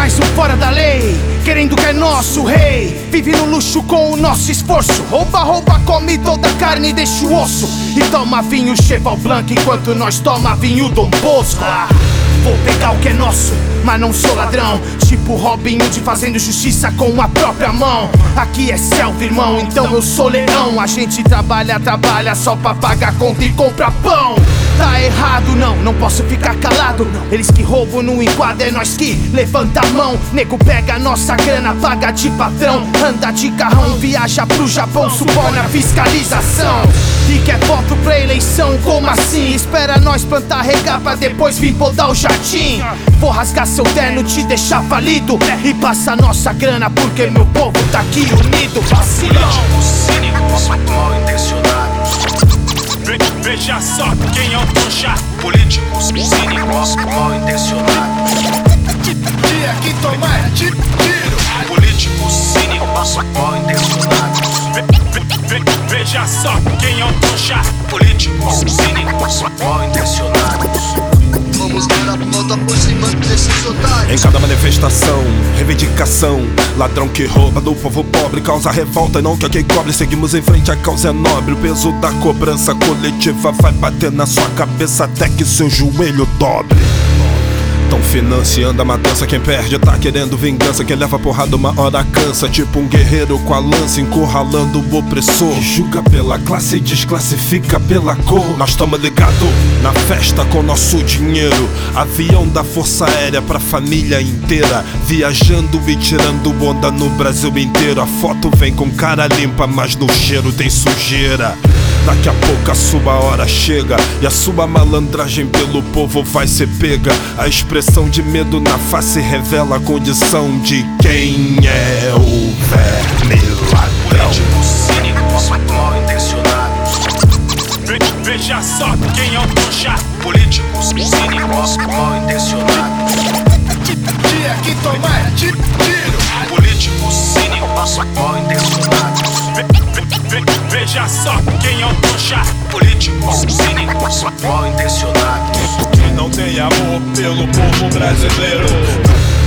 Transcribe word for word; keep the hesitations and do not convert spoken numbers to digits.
mais um fora da lei, querendo que é nosso rei. Vive no luxo com o nosso esforço. Rouba, rouba, come toda a carne e deixa o osso. E toma vinho Cheval Blanc enquanto nós toma vinho Dom Bosco. ah, Vou pegar o que é nosso, mas não sou ladrão. Tipo Robin Hood fazendo justiça com a própria mão. Aqui é selva, irmão, então eu sou leão. A gente trabalha, trabalha só pra pagar conta e comprar pão. Tá errado, não, não posso ficar calado. Eles que roubam no enquadro, é nós que levanta a mão. Nego pega a nossa grana, paga de patrão. Anda de carrão, viaja pro Japão, suborna fiscalização. E quer voto pra eleição, como assim? Espera nós plantar, regar pra depois vir podar o jardim. Vou rasgar seu terno, te deixar falido. E passa nossa grana, porque meu povo tá aqui unido. Vacilão. Cínicos, mal intencionados. Veja só quem é o trouxa. Políticos cínicos, mal intencionados. Dia que tomar tiro. Políticos cínicos, mal intencionados. Veja só quem é o trouxa. Políticos cínicos, mal intencionados. Vamos dar a volta por cima desses otários. Em cada manifestação, reivindicação, ladrão que rouba do povo pobre causa revolta e não quer quem cobre. Seguimos em frente, a causa é nobre. O peso da cobrança coletiva vai bater na sua cabeça até que seu joelho dobre. Tão financiando a matança, quem perde tá querendo vingança. Quem leva porrada uma hora cansa, tipo um guerreiro com a lança encurralando o opressor. Julga pela classe e desclassifica pela cor. Nós tamo ligado na festa com nosso dinheiro. Avião da Força Aérea pra família inteira, viajando e tirando onda no Brasil inteiro. A foto vem com cara limpa, mas no cheiro tem sujeira. Daqui a pouco a sua hora chega e a sua malandragem pelo povo vai ser pega. A expressão de medo na face revela a condição de quem é o verme ladrão. Políticos cínicos, mal intencionados. Veja só quem é o trouxa. Políticos cínicos, mal intencionados. Dia que tomar tiro. Políticos cínicos, mal intencionados. Veja só quem é o trouxa. Políticos cínicos, mal intencionados. Quem não tem amor pelo povo brasileiro